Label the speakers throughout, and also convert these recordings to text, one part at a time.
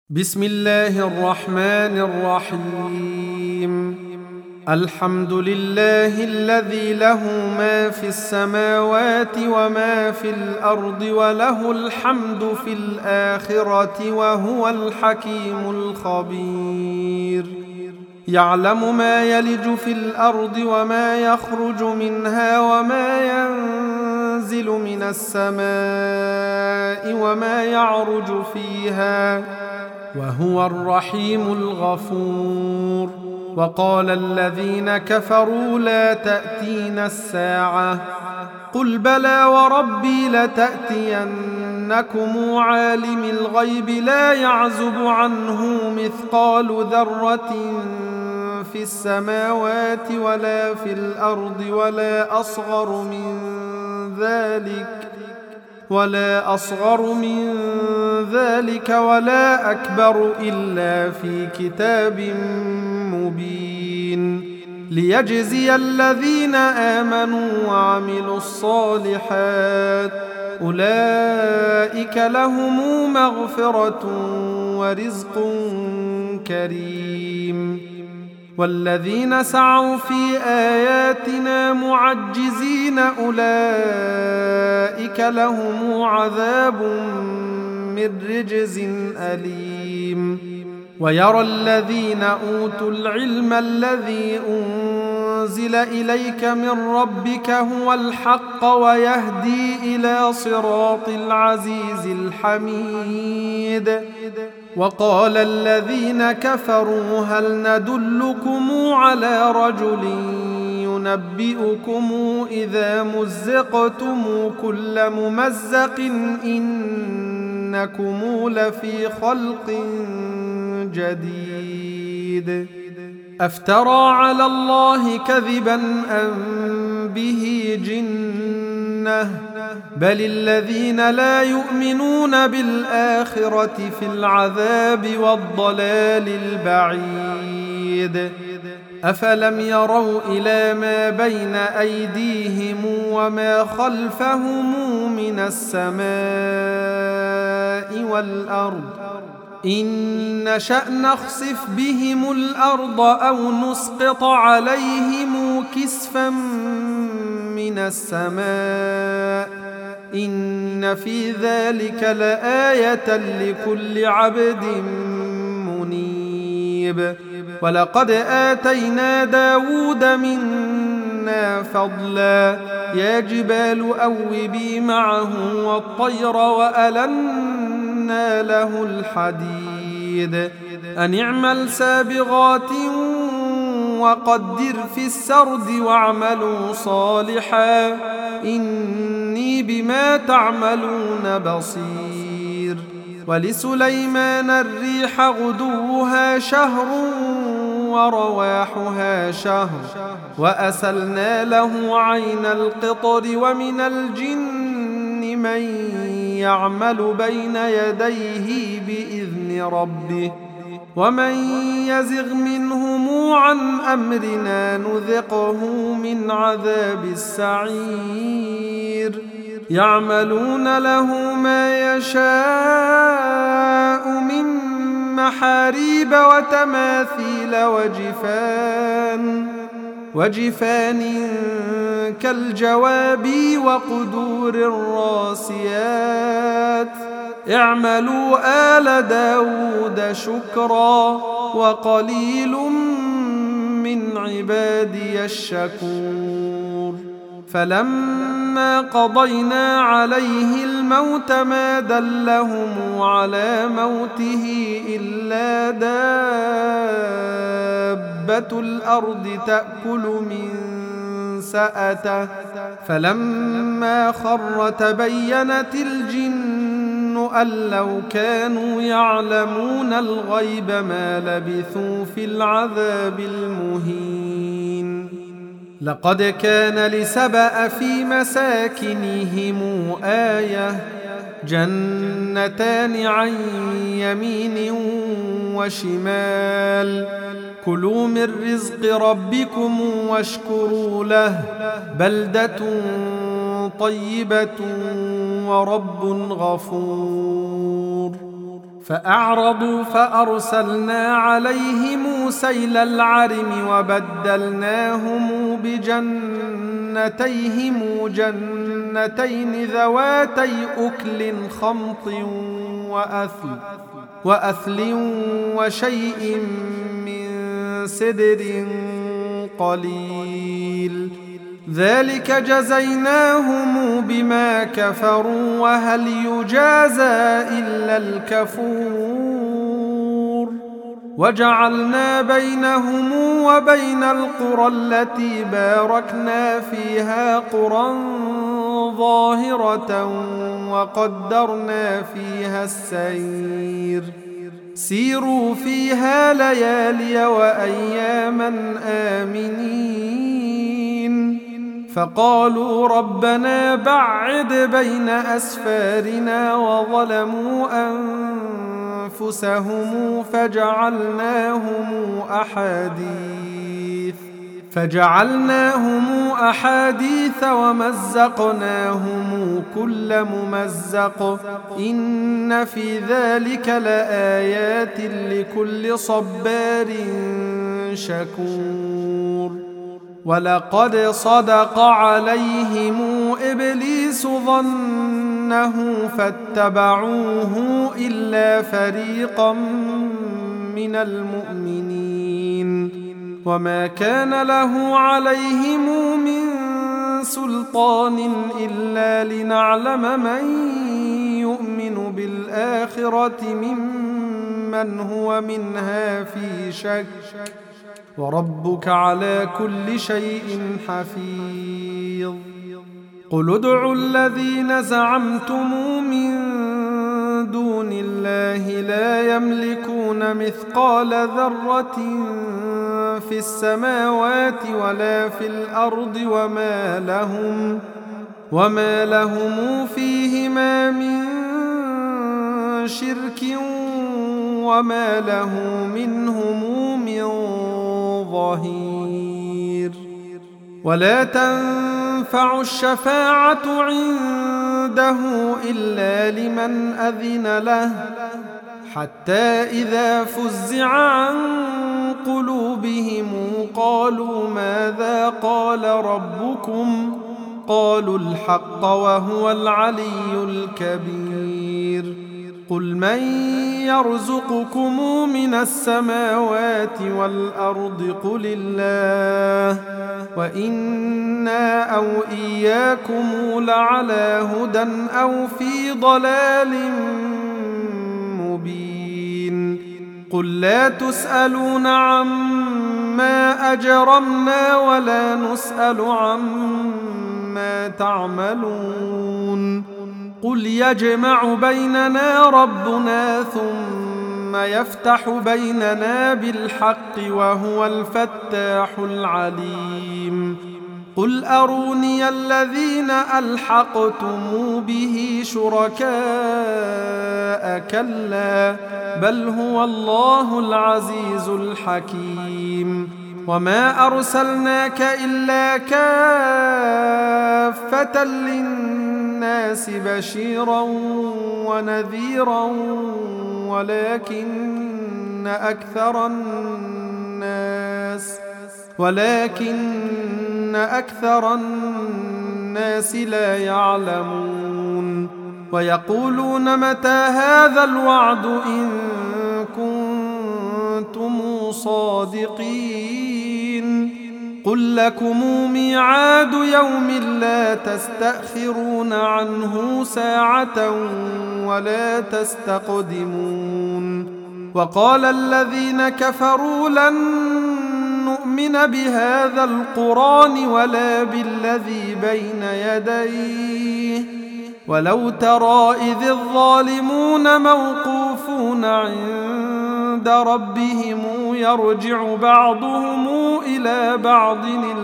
Speaker 1: بسم الله الرحمن الرحيم. الحمد لله الذي له ما في السماوات وما في الأرض وله الحمد في الآخرة وهو الحكيم الخبير. يعلم ما يلج في الأرض وما يخرج منها وما ينزل من السماء وما يعرج فيها وهو الرحيم الغفور. وقال الذين كفروا لا تأتينا الساعة قل بلى وربي لتأتينكم عالم الغيب لا يعزب عنه مثقال ذرة في السماوات ولا في الأرض ولا أصغر من ذلك ولا أكبر إلا في كتاب مبين ليجزي الذين آمنوا وعملوا الصالحات أولئك لهم مغفرة ورزق كريم. والذين سعوا في آياتنا معجزين أولئك لهم عذاب من رجز أليم. ويرى الذين أوتوا العلم الذي أنزل إليك من ربك هو الحق ويهدي إلى صراط العزيز الحميد. وقال الذين كفروا هل ندلكم على رجل ينبئكم إذا مزقتم كل ممزق إنكم لفي خلق جديد. أفترى على الله كذبا أم به جنة بل الذين لا يؤمنون بالآخرة في العذاب والضلال البعيد. أفلم يروا إلى ما بين أيديهم وما خلفهم من السماء والأرض إن نشأ نخسف بهم الأرض أو نسقط عليهم كسفا من السماء إن في ذلك لآية لكل عبد منيب. ولقد آتينا داود منا فضلا يا جبال أوبي معه والطير وألنا له الحديد أن اعمل سابغات وقدر في السرد واعملوا صالحا إني بما تعملون بصير. ولسليمان الريح غدوها شهر ورواحها شهر وأسلنا له عين القطر ومن الجن من يعمل بين يديه بإذن ربه ومن يزغ منهم عن أمرنا نذقه من عذاب السعير. يعملون له ما يشاء من محاريب وتماثيل وجفان كالجواب وقدور الراسيات اعملوا آل داود شكرا وقليل من عبادي الشكور. فلما قضينا عليه الموت ما دلهم على موته إلا دابة الأرض تأكل من سأته فلما خر تبينت الجن أن لو كانوا يعلمون الغيب ما لبثوا في العذاب المهين. لقد كان لسبأ في مساكنهم آية جنتان عن يمين وشمال كلوا من رزق ربكم واشكروا له بلدة طيبة ورب غفور. فأعرضوا فأرسلنا عليهم سيل العرم وبدلناهم جنتين ذواتي أكل خمط وأثل وشيء من سدر قليل ذلك جزيناهم بما كفروا وهل يجازى إلا الكفور وجعلنا بينهم وبين القرى التي باركنا فيها قرى ظاهرة وقدرنا فيها السير سيروا فيها ليالي وأياما آمنين فقالوا ربنا بعد بين أسفارنا وظلموا أنفسهم فجعلناهم أحاديث ومزقناهم كل ممزق إن في ذلك لآيات لكل صبار شكور ولقد صدق عليهم إبليس ظنه فاتبعوه إلا فريقا من المؤمنين وما كان له عليهم من سلطان إلا لنعلم من يؤمن بالآخرة ممن هو منها في شك وربك على كل شيء حفيظ قل ادعوا الذين زعمتم من دون الله لا يملكون مثقال ذرة في السماوات ولا في الأرض وما لهم فيهما من شرك وما له منهم من ظهير ولا تنفع الشفاعة عنده إلا لمن أذن له حتى إذا فزع عن قلوبهم قالوا ماذا قال ربكم قالوا الحق وهو العلي الكبير قل من يرزقكم من السماوات والأرض قل الله وإنا أو إياكم لعلى هدى أو في ضلال مبين قل لا تسألون عما أجرمنا ولا نسأل عما تعملون قل يجمع بيننا ربنا ثم يفتح بيننا بالحق وهو الفتاح العليم قل أروني الذين ألحقتم به شركاء كلا بل هو الله العزيز الحكيم وما أرسلناك إلا كافة للناس بشيرا ونذيرا ولكن أكثر الناس لا يعلمون ويقولون متى هذا الوعد إن كنتم صادقين قل لكم ميعاد يوم لا تستأخرون عنه ساعة ولا تستقدمون وقال الذين كفروا لن نؤمن بهذا القرآن ولا بالذي بين يديه ولو ترى إذ الظالمون موقوفون عند ربهم يرجع بعضهم إلى بعض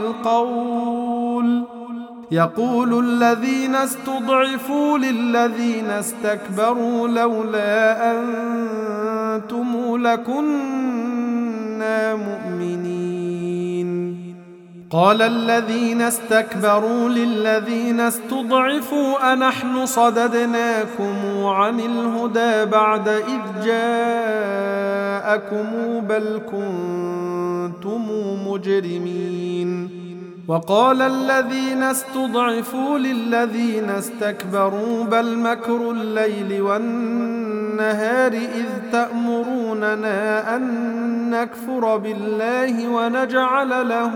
Speaker 1: القول يقول الذين استضعفوا للذين استكبروا لولا أنتم لكنا مؤمنين قال الذين استكبروا للذين استضعفوا أنحن صددناكم عن الهدى بعد إذ جاءكم بل كنتم مجرمين وقال الذين استضعفوا للذين استكبروا بل مكر الليل والنهار إذ تأمروننا أن نكفر بالله ونجعل له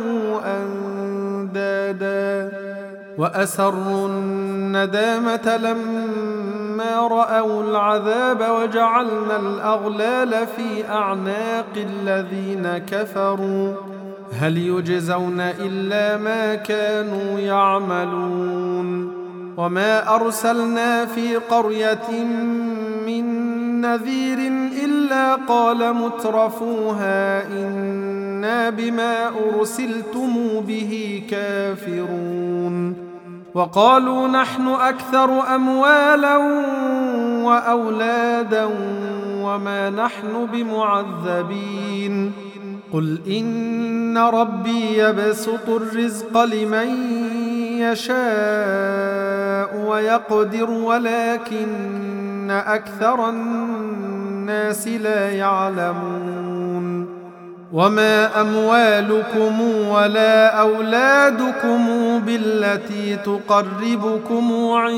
Speaker 1: أندادا وأسروا الندامة لما رأوا العذاب وجعلنا الأغلال في أعناق الذين كفروا هل يجزون إلا ما كانوا يعملون وما أرسلنا في قرية من نذير إلا قال مترفوها إنا بما أرسلتم به كافرون وقالوا نحن أكثر أموالا وأولادا وما نحن بمعذبين قل إن ربي يبسط الرزق لمن يشاء ويقدر ولكن أكثر الناس لا يعلمون وما أموالكم ولا أولادكم بالتي تقربكم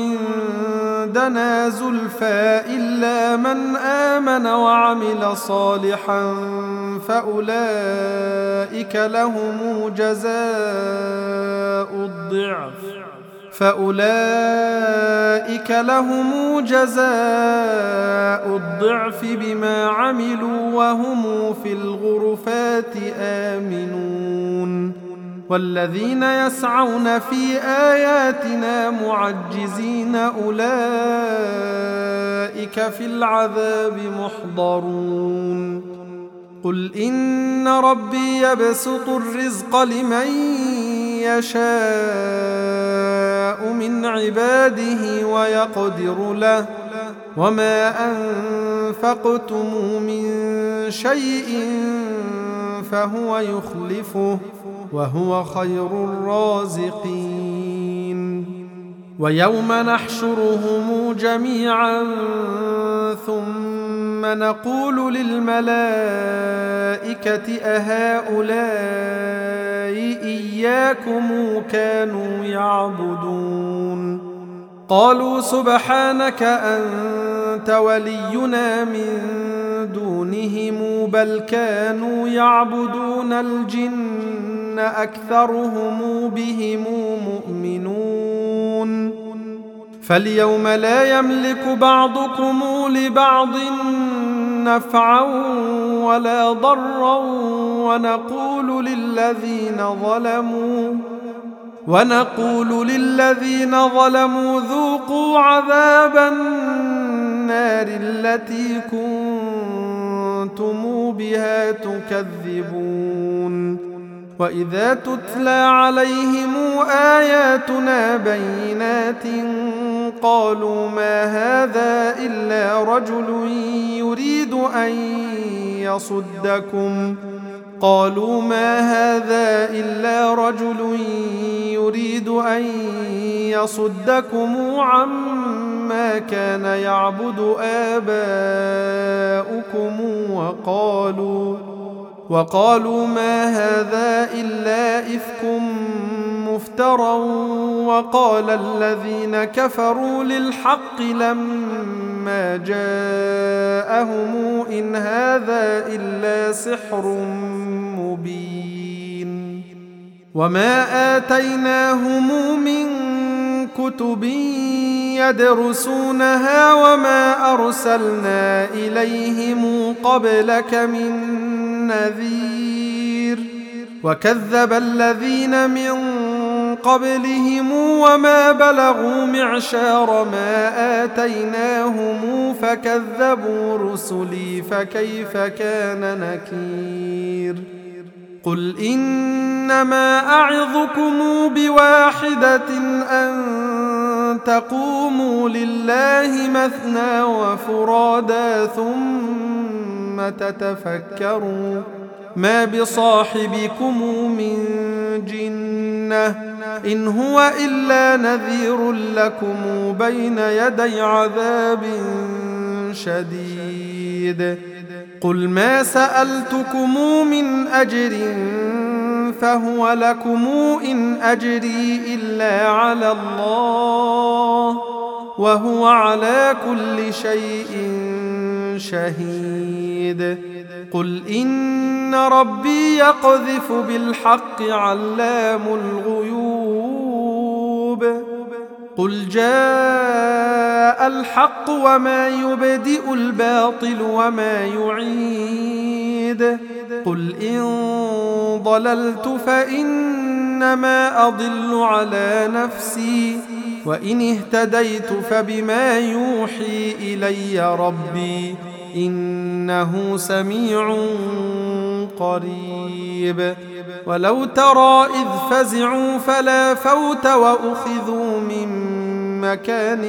Speaker 1: عندنا زلفى إلا من آمن وعمل صالحا فأولئك لهم جزاء الضعف بما عملوا وهم في الغرفات آمنون والذين يسعون في آياتنا معجزين أولئك في العذاب محضرون قل إن ربي يبسط الرزق لمن يشاء من عباده ويقدر له وما أنفقتم من شيء فهو يخلفه وهو خير الرازقين ويوم نحشرهم جميعا ثم نقول للملائكة أهؤلاء إياكم كانوا يعبدون قالوا سبحانك أنت ولينا من دونهم بل كانوا يعبدون الجن أكثرهم بهم مؤمنون فاليوم لا يملك بعضكم لبعض نفعا ولا ضرا ونقول للذين ظلموا ذوقوا عذاب النار التي كنتم بها تكذبون وإذا تتلى عليهم آياتنا بينات قالوا ما هذا إلا رجل يريد أن يصدكم عما كان يعبد آباؤكم وقالوا ما هذا إلا إفك مفترى وقال الذين كفروا للحق لما جاءهم إن هذا إلا سحر مبين وما آتيناهم من كتب يدرسونها وما أرسلنا إليهم قبلك من نذير وكذب الذين من قبلهم وما بلغوا معشار ما آتيناهم فكذبوا رسلي فكيف كان نكير قل إنما أعظكم بواحدة أن تقوموا لله مثنى وفرادا ثم ما بصاحبكم من جنة إن هو إلا نذير لكم بين يدي عذاب شديد قل ما سألتكم من أجر فهو لكم إن أجري إلا على الله وهو على كل شيء شهيد قل إن ربي يقذف بالحق علام الغيوب قل جاء الحق وما يبدئ الباطل وما يعيد قل إن ضللت فإنما أضل على نفسي وإن اهتديت فبما يوحي إلي ربي إنه سميع قريب ولو ترى إذ فزعوا فلا فوت وأخذوا من مكان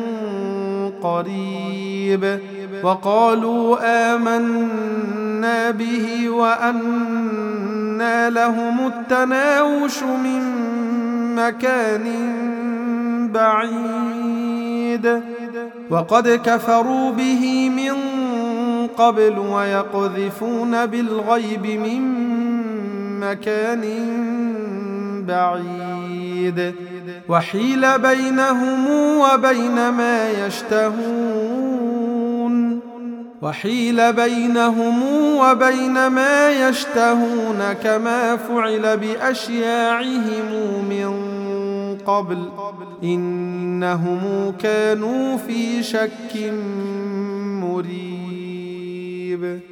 Speaker 1: قريب وقالوا آمنا به وأنى لهم التناوش من مكان بعيد وقد كفروا به من قبل ويقذفون بالغيب من مكان بعيد وحيل بينهم وبين ما يشتهون كما فعل بأشياعهم من قبل إنهم كانوا في شك مريب